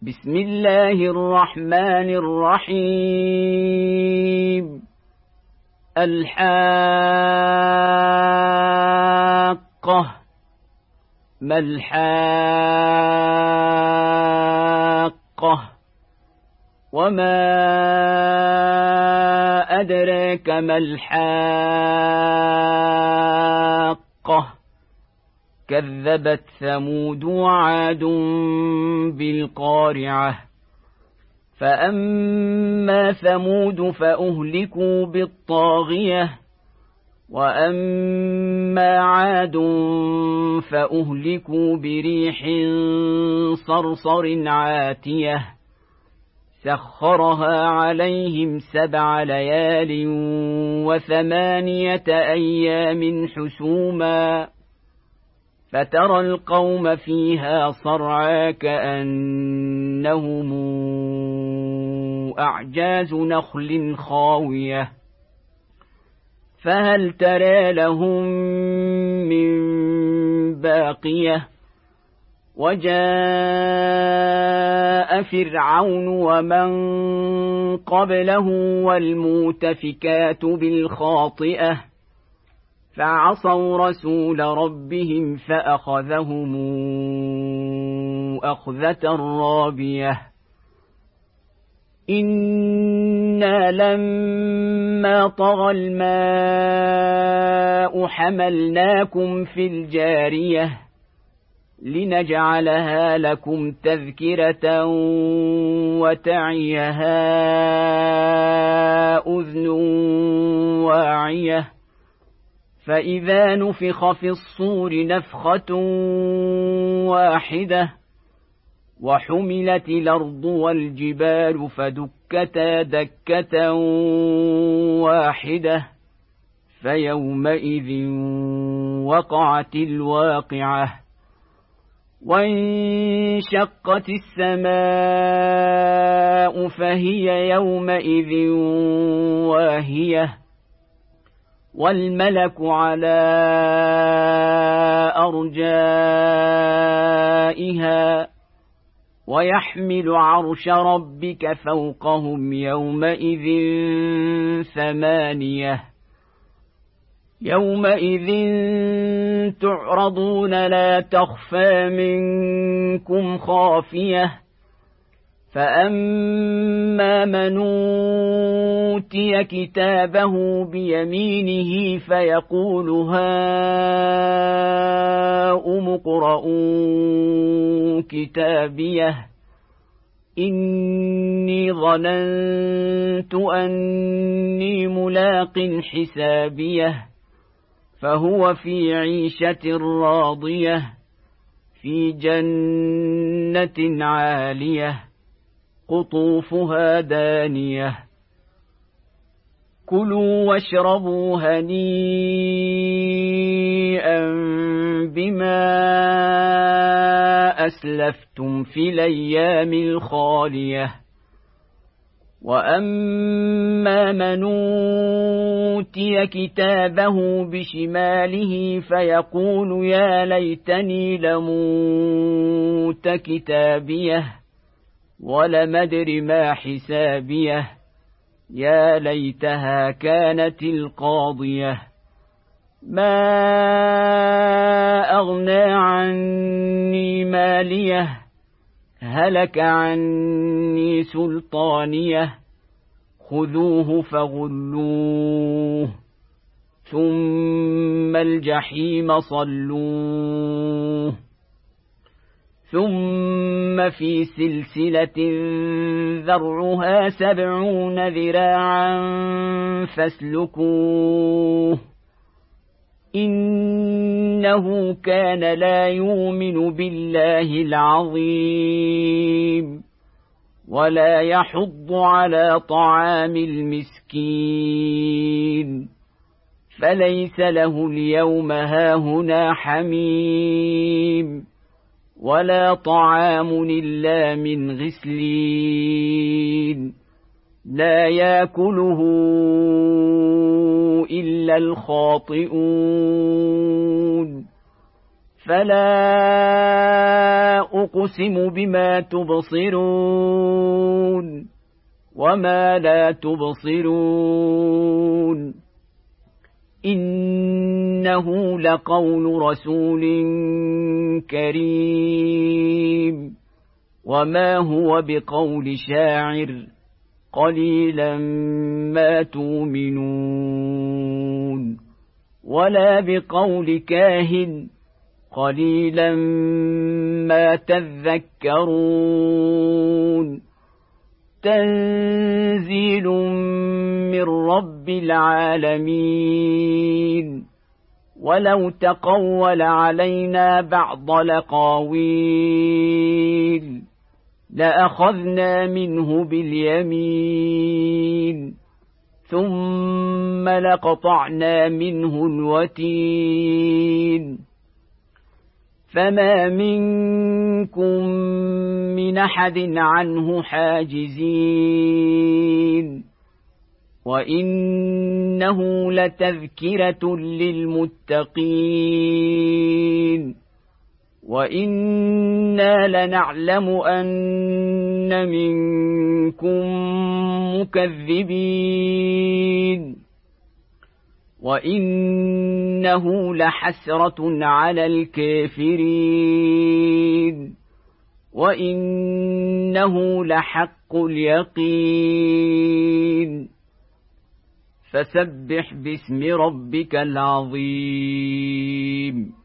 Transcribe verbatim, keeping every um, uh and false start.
بسم الله الرحمن الرحيم. الحاقة. ما الحاقة؟ وما أدراك ما الحاقة؟ كذبت ثمود وعاد بالقارعة. فأما ثمود فأهلكوا بالطاغية، وأما عاد فأهلكوا بريح صرصر عاتية سخرها عليهم سبع ليال وثمانية أيام حسوما، فترى القوم فيها صرعى كأنهم أعجاز نخل خاوية، فهل ترى لهم من باقية؟ وجاء فرعون ومن قبله والمؤتفكات بالخاطئة فعصوا رسول ربهم فأخذهم أخذة رابية. إنا لما طغى الماء حملناكم في الجارية لنجعلها لكم تذكرة وتعيها أذن واعية. فإذا نفخ في الصور نفخة واحدة وحملت الأرض والجبال فدكتا دكة واحدة فيومئذ وقعت الواقعة. وانشقت السماء فهي يومئذ واهية، والملك على أرجائها ويحمل عرش ربك فوقهم يومئذ ثمانية. يومئذ تعرضون لا تخفى منكم خافية. فأما من أوتي كتابه بيمينه فيقول هاؤم اقرءوا كتابيه إني ظننت أني ملاق حسابيه فهو في عيشة راضية في جنة عالية قطوفها دانية. كلوا واشربوا هنيئا بما أسلفتم في الأيام الخالية. وأما من أوتي كتابه بشماله فيقول يا ليتني لموت كتابيه ولم أدر ما حسابيه يا ليتها كانت القاضية. ما أغنى عني ماليه هلك عني سلطانيه خذوه فغلوه ثم الجحيم صلوه ثم في سلسلة ذرعها سبعون ذراعا فاسلكوه إنه كان لا يؤمن بالله العظيم ولا يحض على طعام المسكين فليس له اليوم هاهنا حميم ولا طعام إلا من غسلين لا يأكله إلا الخاطئون فلا أقسم بما تبصرون وما لا تبصرون إنه لقول رسول كريم وما هو بقول شاعر قليلا ما تؤمنون ولا بقول كاهن قليلا ما تذكرون تنزيل من رب العالمين ولو تقول علينا بعض الأقاويل لأخذنا منه باليمين ثم لقطعنا منه الوتين فما منكم من أحد عنه حاجزين وإنه لتذكرة للمتقين وإنا لنعلم أن منكم مكذبين وإنه لحسرة على الكافرين وإنه لحق اليقين فسبح باسم ربك العظيم